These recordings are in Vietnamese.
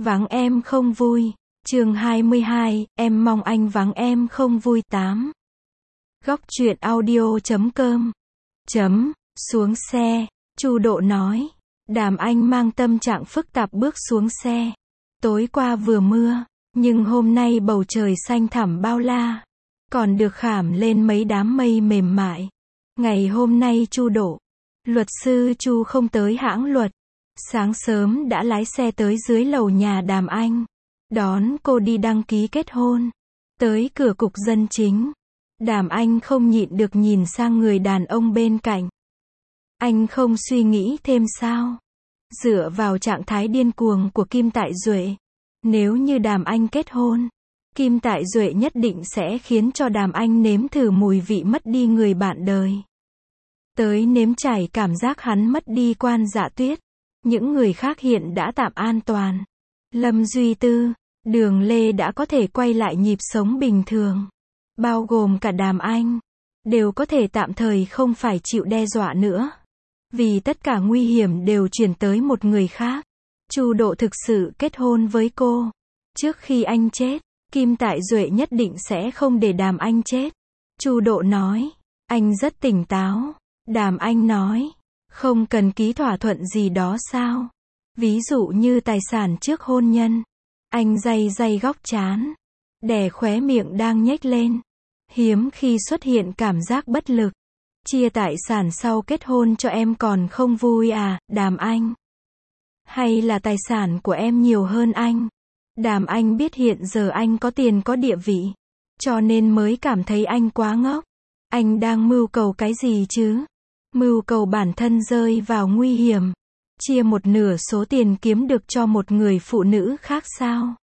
Vắng em không vui. Chương 22, em mong anh vắng em không vui 8. Góc truyện audio.com. Xuống xe, Chu Độ nói. Đàm Anh mang tâm trạng phức tạp bước xuống xe. Tối qua vừa mưa, nhưng hôm nay bầu trời xanh thẳm bao la, còn được khảm lên mấy đám mây mềm mại. Ngày hôm nay Chu Độ, luật sư Chu không tới hãng luật. Sáng sớm đã lái xe tới dưới lầu nhà Đàm Anh, đón cô đi đăng ký kết hôn. Tới cửa cục dân chính, Đàm Anh không nhịn được nhìn sang người đàn ông bên cạnh. Anh không suy nghĩ thêm sao? Dựa vào trạng thái điên cuồng của Kim Tại Duệ, nếu như Đàm Anh kết hôn, Kim Tại Duệ nhất định sẽ khiến cho Đàm Anh nếm thử mùi vị mất đi người bạn đời. Tới nếm trải cảm giác hắn mất đi Quan Dạ Tuyết. Những người khác hiện đã tạm an toàn. Lâm Duy Tư, Đường Lê đã có thể quay lại nhịp sống bình thường. Bao gồm cả Đàm Anh, đều có thể tạm thời không phải chịu đe dọa nữa. Vì tất cả nguy hiểm đều chuyển tới một người khác. Chu Độ thực sự kết hôn với cô. Trước khi anh chết, Kim Tại Duệ nhất định sẽ không để Đàm Anh chết. Chu Độ nói, anh rất tỉnh táo. Đàm Anh nói, không cần ký thỏa thuận gì đó sao? Ví dụ như tài sản trước hôn nhân. Anh day day góc trán, đè khóe miệng đang nhếch lên. Hiếm khi xuất hiện cảm giác bất lực. Chia tài sản sau kết hôn cho em còn không vui à, Đàm Anh? Hay là tài sản của em nhiều hơn anh? Đàm Anh biết hiện giờ anh có tiền có địa vị, cho nên mới cảm thấy anh quá ngốc. Anh đang mưu cầu cái gì chứ? Mưu cầu bản thân rơi vào nguy hiểm, chia một nửa số tiền kiếm được cho một người phụ nữ khác sao?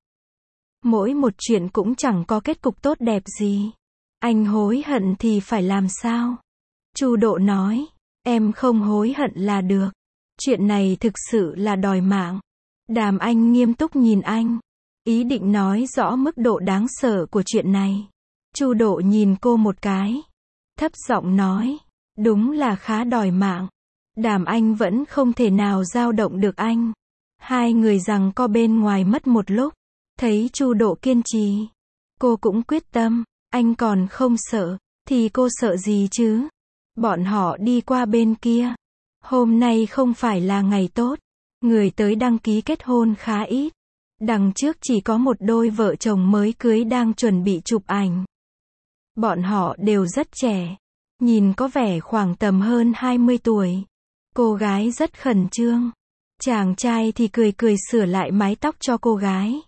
Mỗi một chuyện cũng chẳng có kết cục tốt đẹp gì. Anh hối hận thì phải làm sao? Chu Độ nói, em không hối hận là được. Chuyện này thực sự là đòi mạng. Đàm Anh nghiêm túc nhìn anh, ý định nói rõ mức độ đáng sợ của chuyện này. Chu Độ nhìn cô một cái, thấp giọng nói, đúng là khá đòi mạng. Đàm Anh vẫn không thể nào dao động được anh. Hai người giằng co bên ngoài mất một lúc. Thấy Chu Độ kiên trì, cô cũng quyết tâm. Anh còn không sợ, thì cô sợ gì chứ? Bọn họ đi qua bên kia. Hôm nay không phải là ngày tốt. Người tới đăng ký kết hôn khá ít. Đằng trước chỉ có một đôi vợ chồng mới cưới đang chuẩn bị chụp ảnh. Bọn họ đều rất trẻ. Nhìn có vẻ khoảng tầm hơn 20 tuổi. Cô gái rất khẩn trương. Chàng trai thì cười cười sửa lại mái tóc cho cô gái.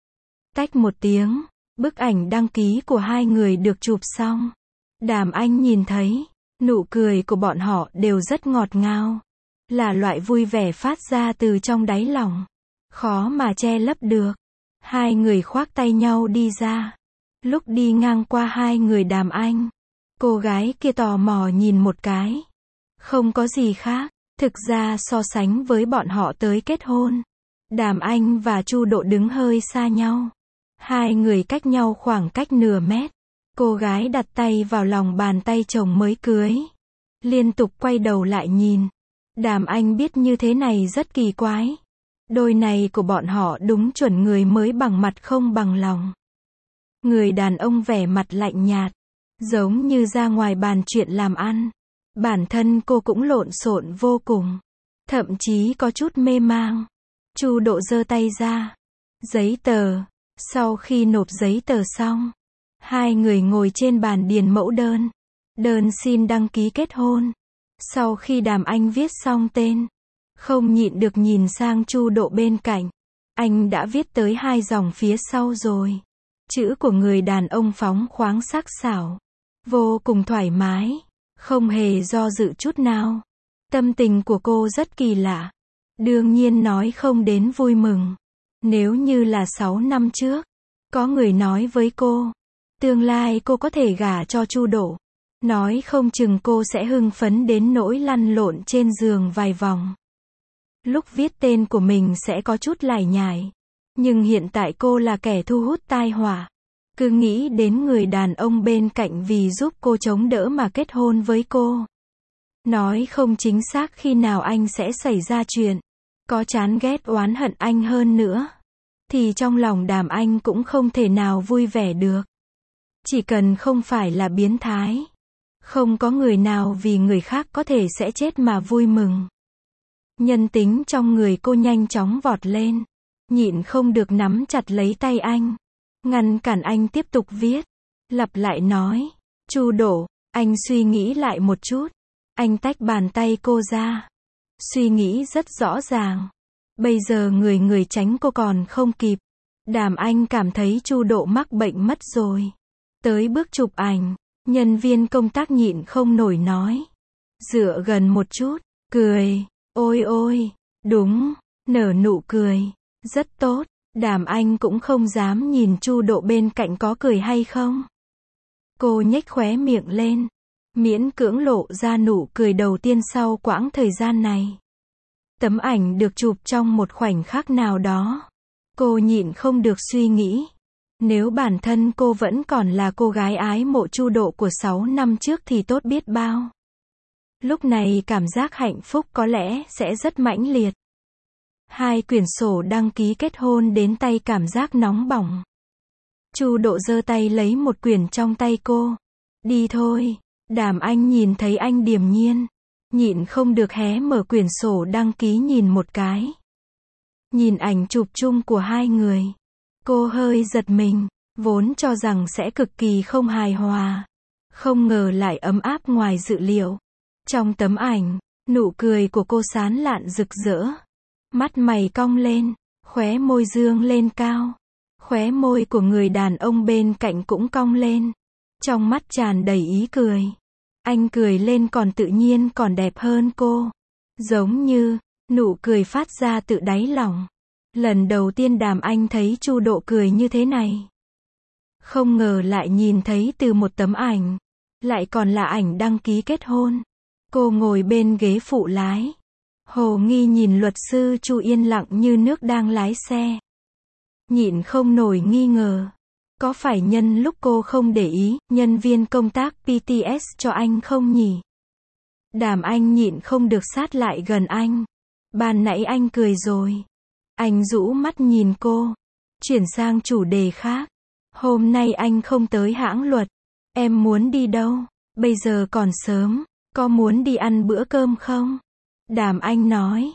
Tách một tiếng, bức ảnh đăng ký của hai người được chụp xong. Đàm Anh nhìn thấy, nụ cười của bọn họ đều rất ngọt ngào. Là loại vui vẻ phát ra từ trong đáy lòng. Khó mà che lấp được. Hai người khoác tay nhau đi ra. Lúc đi ngang qua hai người Đàm Anh, cô gái kia tò mò nhìn một cái. Không có gì khác. Thực ra so sánh với bọn họ tới kết hôn, Đàm Anh và Chu Độ đứng hơi xa nhau. Hai người cách nhau khoảng cách nửa mét. Cô gái đặt tay vào lòng bàn tay chồng mới cưới. Liên tục quay đầu lại nhìn. Đàm Anh biết như thế này rất kỳ quái. Đôi này của bọn họ đúng chuẩn người mới bằng mặt không bằng lòng. Người đàn ông vẻ mặt lạnh nhạt, giống như ra ngoài bàn chuyện làm ăn. Bản thân cô cũng lộn xộn vô cùng, thậm chí có chút mê mang. Chu Độ giơ tay ra. Giấy tờ. Sau khi nộp giấy tờ xong, hai người ngồi trên bàn điền mẫu đơn. Đơn xin đăng ký kết hôn. Sau khi Đàm Anh viết xong tên, không nhịn được nhìn sang Chu Độ bên cạnh. Anh đã viết tới 2 dòng phía sau rồi. Chữ của người đàn ông phóng khoáng sắc sảo, vô cùng thoải mái, không hề do dự chút nào. Tâm tình của cô rất kỳ lạ. Đương nhiên nói không đến vui mừng. Nếu như là 6 năm trước, có người nói với cô, tương lai cô có thể gả cho Chu Độ, nói không chừng cô sẽ hưng phấn đến nỗi lăn lộn trên giường vài vòng. Lúc viết tên của mình sẽ có chút lải nhải. Nhưng hiện tại cô là kẻ thu hút tai họa. Cứ nghĩ đến người đàn ông bên cạnh vì giúp cô chống đỡ mà kết hôn với cô. Nói không chính xác khi nào anh sẽ xảy ra chuyện. Có chán ghét oán hận anh hơn nữa. thì trong lòng Đàm Anh cũng không thể nào vui vẻ được. Chỉ cần không phải là biến thái, không có người nào vì người khác có thể sẽ chết mà vui mừng. Nhân tính trong người cô nhanh chóng vọt lên, nhịn không được nắm chặt lấy tay anh, ngăn cản anh tiếp tục viết, lặp lại nói, Chu Độ. Anh suy nghĩ lại một chút, anh tách bàn tay cô ra, suy nghĩ rất rõ ràng. Bây giờ người tránh cô còn không kịp. Đàm Anh cảm thấy Chu Độ mắc bệnh mất rồi. Tới bước chụp ảnh, nhân viên công tác nhịn không nổi nói. Dựa gần một chút, cười, ôi ôi, đúng, nở nụ cười, rất tốt. Đàm Anh cũng không dám nhìn Chu Độ bên cạnh có cười hay không. Cô nhếch khóe miệng lên, miễn cưỡng lộ ra nụ cười đầu tiên sau quãng thời gian này. Tấm ảnh được chụp trong một khoảnh khắc nào đó. Cô nhịn không được suy nghĩ. Nếu bản thân cô vẫn còn là cô gái ái mộ Chu Độ của 6 năm trước thì tốt biết bao. Lúc này cảm giác hạnh phúc có lẽ sẽ rất mãnh liệt. 2 quyển sổ đăng ký kết hôn đến tay cảm giác nóng bỏng. Chu Độ giơ tay lấy một quyển trong tay cô. Đi thôi. Đàm Anh nhìn thấy anh điềm nhiên, nhịn không được hé mở quyển sổ đăng ký nhìn một cái. Nhìn ảnh chụp chung của 2 người, cô hơi giật mình, vốn cho rằng sẽ cực kỳ không hài hòa, không ngờ lại ấm áp ngoài dự liệu. Trong tấm ảnh, nụ cười của cô sán lạn rực rỡ, mắt mày cong lên, khóe môi dương lên cao, khóe môi của người đàn ông bên cạnh cũng cong lên, trong mắt tràn đầy ý cười. Anh cười lên còn tự nhiên còn đẹp hơn cô. Giống như, nụ cười phát ra từ đáy lòng. Lần đầu tiên Đàm Anh thấy Chu Độ cười như thế này. Không ngờ lại nhìn thấy từ một tấm ảnh. Lại còn là ảnh đăng ký kết hôn. Cô ngồi bên ghế phụ lái. Hồ nghi nhìn luật sư Chu yên lặng như nước đang lái xe. Nhịn không nổi nghi ngờ. Có phải nhân lúc cô không để ý, nhân viên công tác PTS cho anh không nhỉ? Đàm Anh nhịn không được sát lại gần anh. Ban nãy anh cười rồi. Anh rũ mắt nhìn cô. Chuyển sang chủ đề khác. Hôm nay anh không tới hãng luật. Em muốn đi đâu? Bây giờ còn sớm. Có muốn đi ăn bữa cơm không? Đàm Anh nói.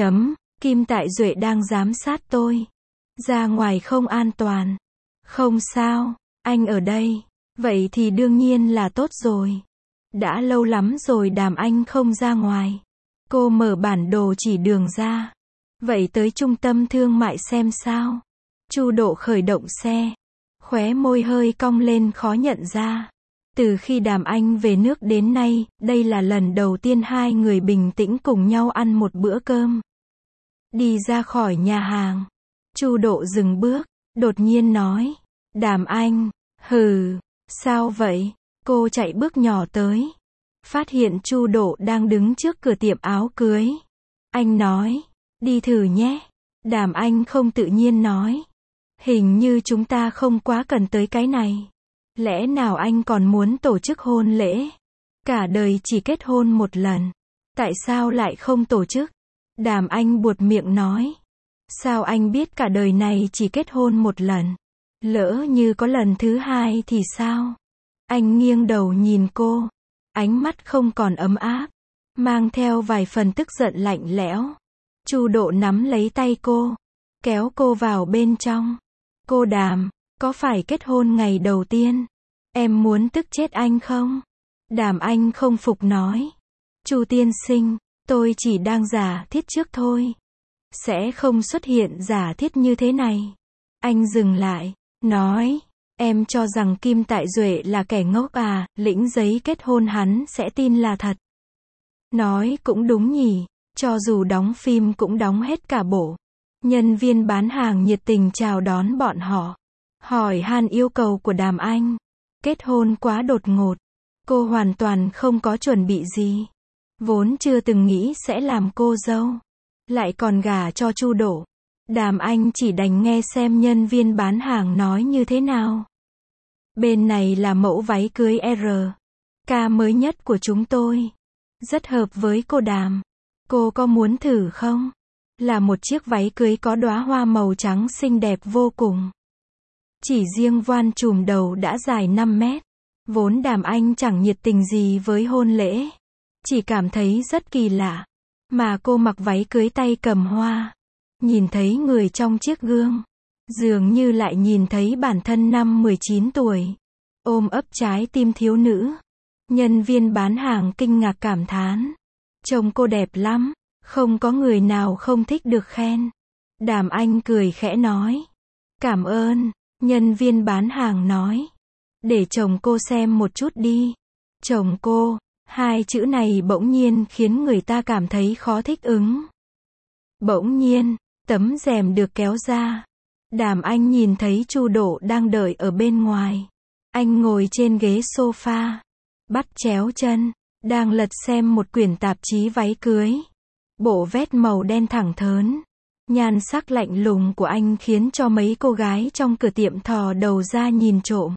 Kim Tại Duệ đang giám sát tôi. Ra ngoài không an toàn. Không sao, anh ở đây. Vậy thì đương nhiên là tốt rồi. Đã lâu lắm rồi Đàm Anh không ra ngoài. Cô mở bản đồ chỉ đường ra. Vậy tới trung tâm thương mại xem sao. Chu Độ khởi động xe. Khóe môi hơi cong lên khó nhận ra. Từ khi Đàm Anh về nước đến nay, đây là lần đầu tiên 2 người bình tĩnh cùng nhau ăn một bữa cơm. Đi ra khỏi nhà hàng. Chu Độ dừng bước. Đột nhiên nói, Đàm Anh, sao vậy? Cô chạy bước nhỏ tới. Phát hiện Chu Độ đang đứng trước cửa tiệm áo cưới. Anh nói, đi thử nhé. Đàm Anh không tự nhiên nói, hình như chúng ta không quá cần tới cái này. Lẽ nào anh còn muốn tổ chức hôn lễ? Cả đời chỉ kết hôn một lần. Tại sao lại không tổ chức? Đàm Anh buột miệng nói. Sao anh biết cả đời này chỉ kết hôn một lần? Lỡ như có lần thứ 2 thì sao? Anh nghiêng đầu nhìn cô. Ánh mắt không còn ấm áp. Mang theo vài phần tức giận lạnh lẽo. Chu Độ nắm lấy tay cô. Kéo cô vào bên trong. Cô Đàm, có phải kết hôn ngày đầu tiên? Em muốn tức chết anh không? Đàm Anh không phục nói. Chu tiên sinh, tôi chỉ đang giả thiết trước thôi. Sẽ không xuất hiện giả thiết như thế này. Anh dừng lại, nói, em cho rằng Kim Tại Duệ là kẻ ngốc à, lĩnh giấy kết hôn hắn sẽ tin là thật. Nói cũng đúng nhỉ, cho dù đóng phim cũng đóng hết cả bộ. Nhân viên bán hàng nhiệt tình chào đón bọn họ. Hỏi han yêu cầu của Đàm Anh. Kết hôn quá đột ngột. Cô hoàn toàn không có chuẩn bị gì. Vốn chưa từng nghĩ sẽ làm cô dâu. Lại còn gả cho Chu Độ. Đàm Anh chỉ đành nghe xem nhân viên bán hàng nói như thế nào. Bên này là mẫu váy cưới RK mới nhất của chúng tôi. Rất hợp với cô Đàm. Cô có muốn thử không? Là một chiếc váy cưới có đóa hoa màu trắng xinh đẹp vô cùng. Chỉ riêng voan trùm đầu đã dài 5 mét. Vốn Đàm Anh chẳng nhiệt tình gì với hôn lễ. Chỉ cảm thấy rất kỳ lạ. Mà cô mặc váy cưới tay cầm hoa. Nhìn thấy người trong chiếc gương. Dường như lại nhìn thấy bản thân năm 19 tuổi. Ôm ấp trái tim thiếu nữ. Nhân viên bán hàng kinh ngạc cảm thán. Trông cô đẹp lắm. Không có người nào không thích được khen. Đàm Anh cười khẽ nói. Cảm ơn. Nhân viên bán hàng nói. Để chồng cô xem một chút đi. Chồng cô. Hai chữ này bỗng nhiên khiến người ta cảm thấy khó thích ứng. Bỗng nhiên, tấm rèm được kéo ra. Đàm Anh nhìn thấy Chu Độ đang đợi ở bên ngoài. Anh ngồi trên ghế sofa. Bắt chéo chân. Đang lật xem một quyển tạp chí váy cưới. Bộ vest màu đen thẳng thớn. Nhan sắc lạnh lùng của anh khiến cho mấy cô gái trong cửa tiệm thò đầu ra nhìn trộm.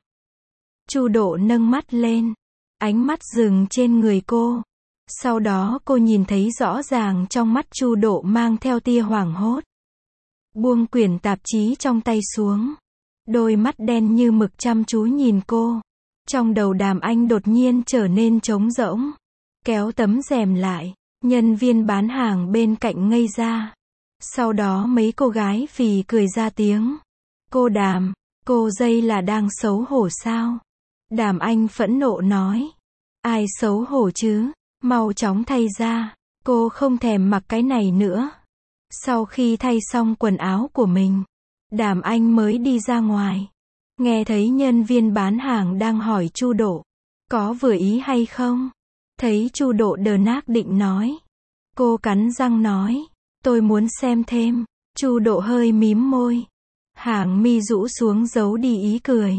Chu Độ nâng mắt lên. Ánh mắt dừng trên người cô. Sau đó cô nhìn thấy rõ ràng trong mắt Chu Độ mang theo tia hoảng hốt. Buông quyển tạp chí trong tay xuống. Đôi mắt đen như mực chăm chú nhìn cô. Trong đầu Đàm Anh đột nhiên trở nên trống rỗng. Kéo tấm rèm lại. Nhân viên bán hàng bên cạnh ngây ra. Sau đó mấy cô gái phì cười ra tiếng. Cô Đàm, cô dây là đang xấu hổ sao? Đàm Anh phẫn nộ nói. Ai xấu hổ chứ? Mau chóng thay ra. Cô không thèm mặc cái này nữa. Sau khi thay xong quần áo của mình, Đàm Anh mới đi ra ngoài. Nghe thấy nhân viên bán hàng đang hỏi Chu Độ. Có vừa ý hay không? Thấy Chu Độ đờ nác định nói. Cô cắn răng nói. Tôi muốn xem thêm. Chu Độ hơi mím môi. Hàng mi rũ xuống giấu đi ý cười.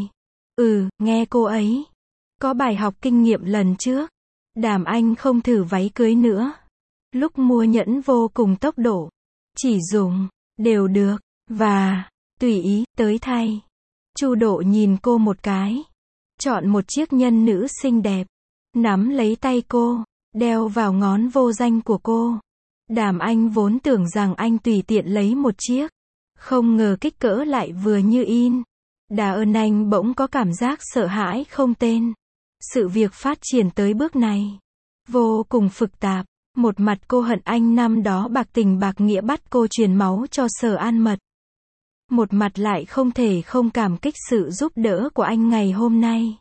Nghe cô ấy. Có bài học kinh nghiệm lần trước. Đàm Anh không thử váy cưới nữa. Lúc mua nhẫn vô cùng tốc độ. Chỉ dùng, đều được, và, tùy ý, tới thay. Chu Độ nhìn cô một cái. Chọn một chiếc nhân nữ xinh đẹp. Nắm lấy tay cô, đeo vào ngón vô danh của cô. Đàm Anh vốn tưởng rằng anh tùy tiện lấy một chiếc. Không ngờ kích cỡ lại vừa như in. Đà ơn anh bỗng có cảm giác sợ hãi không tên. Sự việc phát triển tới bước này. Vô cùng phức tạp. Một mặt cô hận anh năm đó bạc tình bạc nghĩa bắt cô truyền máu cho Sở An Mật. Một mặt lại không thể không cảm kích sự giúp đỡ của anh ngày hôm nay.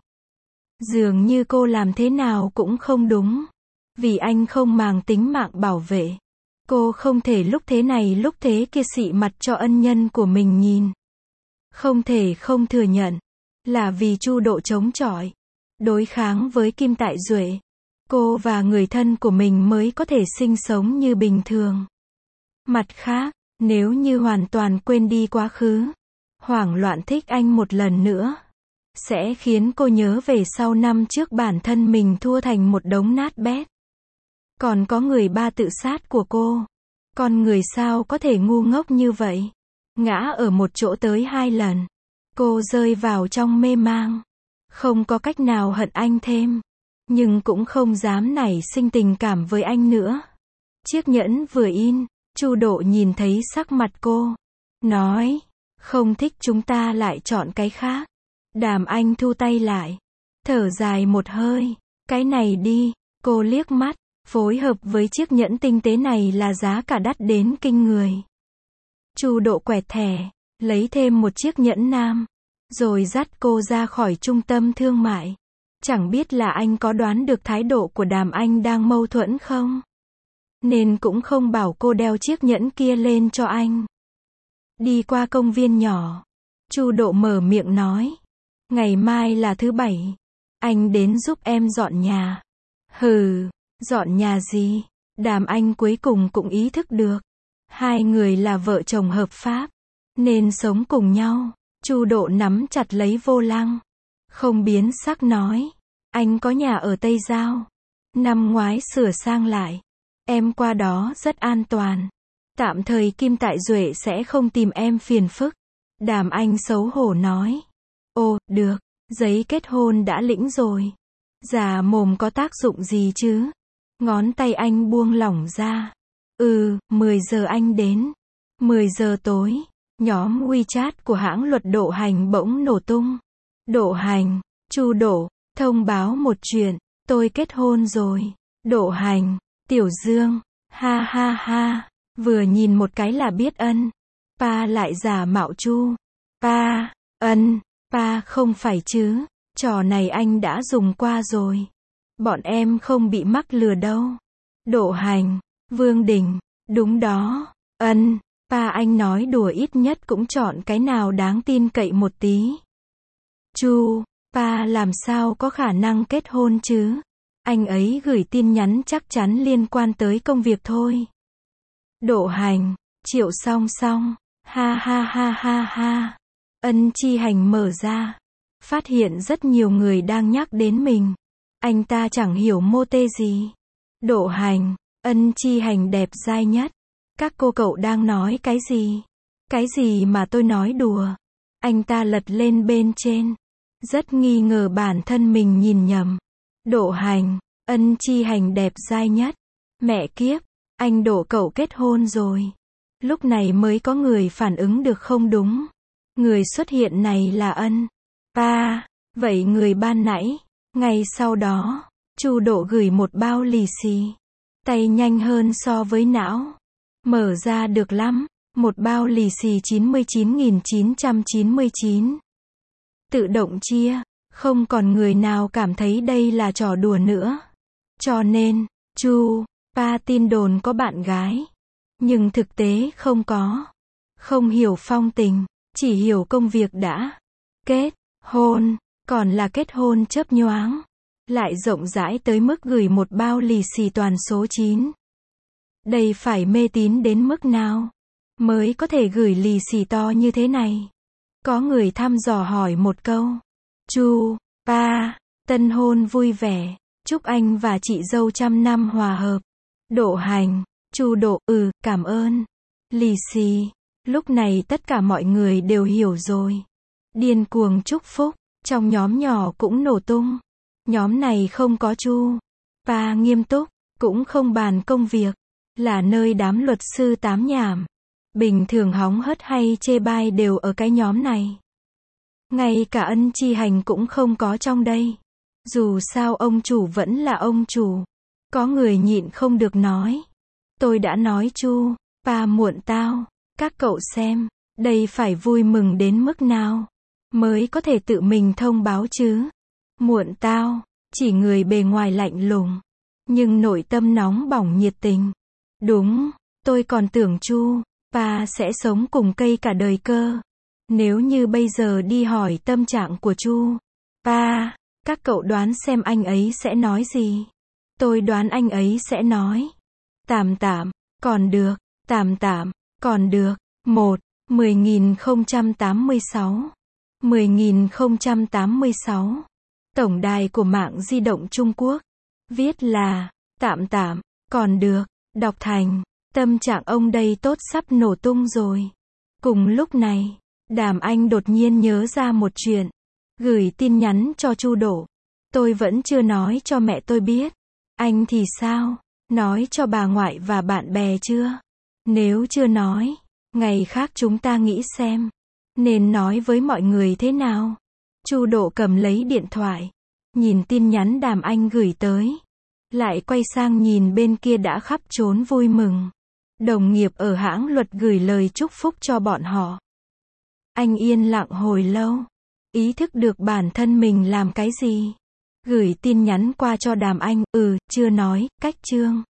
Dường như cô làm thế nào cũng không đúng. Vì anh không màng tính mạng bảo vệ. Cô không thể lúc thế này lúc thế kia xị mặt cho ân nhân của mình nhìn. Không thể không thừa nhận. Là vì Chu Độ chống chọi. Đối kháng với Kim Tại Duệ. Cô và người thân của mình mới có thể sinh sống như bình thường. Mặt khác, nếu như hoàn toàn quên đi quá khứ, hoảng loạn thích anh một lần nữa, sẽ khiến cô nhớ về sau năm trước bản thân mình thua thành một đống nát bét. Còn có người ba tự sát của cô. Con người sao có thể ngu ngốc như vậy? Ngã ở một chỗ tới 2 lần. Cô rơi vào trong mê mang. Không có cách nào hận anh thêm. Nhưng cũng không dám nảy sinh tình cảm với anh nữa. Chiếc nhẫn vừa in, Chu Độ nhìn thấy sắc mặt cô. Nói, không thích chúng ta lại chọn cái khác. Đàm Anh thu tay lại. Thở dài một hơi. Cái này đi, cô liếc mắt. Phối hợp với chiếc nhẫn tinh tế này là giá cả đắt đến kinh người. Chu Độ quẹt thẻ, lấy thêm một chiếc nhẫn nam. Rồi dắt cô ra khỏi trung tâm thương mại. Chẳng biết là anh có đoán được thái độ của Đàm Anh đang mâu thuẫn không? Nên cũng không bảo cô đeo chiếc nhẫn kia lên cho anh. Đi qua công viên nhỏ. Chu Độ mở miệng nói. Ngày mai là thứ Bảy. Anh đến giúp em dọn nhà. Hừ, dọn nhà gì? Đàm Anh cuối cùng cũng ý thức được. Hai người là vợ chồng hợp pháp. Nên sống cùng nhau. Chu Độ nắm chặt lấy vô lăng. Không biến sắc nói. Anh có nhà ở Tây Giao. Năm ngoái sửa sang lại. Em qua đó rất an toàn. Tạm thời Kim Tại Duệ sẽ không tìm em phiền phức. Đàm Anh xấu hổ nói. Ồ, được. Giấy kết hôn đã lĩnh rồi. Già mồm có tác dụng gì chứ? Ngón tay anh buông lỏng ra. 10 giờ anh đến. 10 giờ tối, nhóm WeChat của hãng luật Độ Hành bỗng nổ tung. Độ Hành, Chu Độ, thông báo một chuyện, tôi kết hôn rồi. Độ Hành, Tiểu Dương, ha ha ha, vừa nhìn một cái là biết ân. Pa lại giả mạo Chu. Pa, ân, pa không phải chứ, trò này anh đã dùng qua rồi. Bọn em không bị mắc lừa đâu. Độ Hành, Vương Đình, đúng đó, ân, pa anh nói đùa ít nhất cũng chọn cái nào đáng tin cậy một tí. Chu, pa làm sao có khả năng kết hôn chứ? Anh ấy gửi tin nhắn chắc chắn liên quan tới công việc thôi. Độ Hành, Triệu Song Song, ha ha ha ha ha. Ân Chi Hành mở ra, phát hiện rất nhiều người đang nhắc đến mình. Anh ta chẳng hiểu mô tê gì. Độ Hành, Ân Chi Hành đẹp dai nhất. Các cô cậu đang nói cái gì? Cái gì mà tôi nói đùa? Anh ta lật lên bên trên. Rất nghi ngờ bản thân mình nhìn nhầm. Độ Hành, Ân Chi Hành đẹp dai nhất. Mẹ kiếp, anh Độ cậu kết hôn rồi. Lúc này mới có người phản ứng được không đúng. Người xuất hiện này là Ân. Pa, vậy người ban nãy. Ngay sau đó, Chu Độ gửi một bao lì xì. Tay nhanh hơn so với não. Mở ra được lắm. Một bao lì xì 99.999. Tự động chia. Không còn người nào cảm thấy đây là trò đùa nữa. Cho nên, Chu, Pa tin đồn có bạn gái. Nhưng thực tế không có. Không hiểu phong tình, chỉ hiểu công việc đã. Kết hôn, còn là kết hôn chớp nhoáng. Lại rộng rãi tới mức gửi một bao lì xì toàn số 9. Đây phải mê tín đến mức nào mới có thể gửi lì xì to như thế này? Có người thăm dò hỏi một câu. Chu, Pa, tân hôn vui vẻ. Chúc anh và chị dâu trăm năm hòa hợp. Độ Hành, Chu Độ, cảm ơn. Lì xì. Lúc này tất cả mọi người đều hiểu rồi. Điên cuồng chúc phúc. Trong nhóm nhỏ cũng nổ tung. Nhóm này không có Chu, Pa nghiêm túc, cũng không bàn công việc. Là nơi đám luật sư tám nhảm. Bình thường hóng hớt hay chê bai đều ở cái nhóm này. Ngay cả Ân Chi Hành cũng không có trong đây. Dù sao ông chủ vẫn là ông chủ. Có người nhịn không được nói. Tôi đã nói Chu, Pa muộn tao. Các cậu xem, đây phải vui mừng đến mức nào mới có thể tự mình thông báo chứ. Muộn tao, chỉ người bề ngoài lạnh lùng, nhưng nội tâm nóng bỏng nhiệt tình. Đúng, tôi còn tưởng Chu, Pa sẽ sống cùng cây cả đời cơ. Nếu như bây giờ đi hỏi tâm trạng của Chu, Pa, các cậu đoán xem anh ấy sẽ nói gì? Tôi đoán anh ấy sẽ nói. Tạm tạm, còn được, tạm tạm, còn được. 10.086. 10.086. Tổng đài của mạng di động Trung Quốc. Viết là, tạm tạm, còn được, đọc thành, tâm trạng ông đây tốt sắp nổ tung rồi. Cùng lúc này, Đàm Anh đột nhiên nhớ ra một chuyện. Gửi tin nhắn cho Chu Độ. Tôi vẫn chưa nói cho mẹ tôi biết. Anh thì sao? Nói cho bà ngoại và bạn bè chưa? Nếu chưa nói, ngày khác chúng ta nghĩ xem nên nói với mọi người thế nào. Chu Độ cầm lấy điện thoại, nhìn tin nhắn Đàm Anh gửi tới, lại quay sang nhìn bên kia đã khắp trốn vui mừng. Đồng nghiệp ở hãng luật gửi lời chúc phúc cho bọn họ. Anh yên lặng hồi lâu, ý thức được bản thân mình làm cái gì. Gửi tin nhắn qua cho Đàm Anh, chưa nói, cách chương.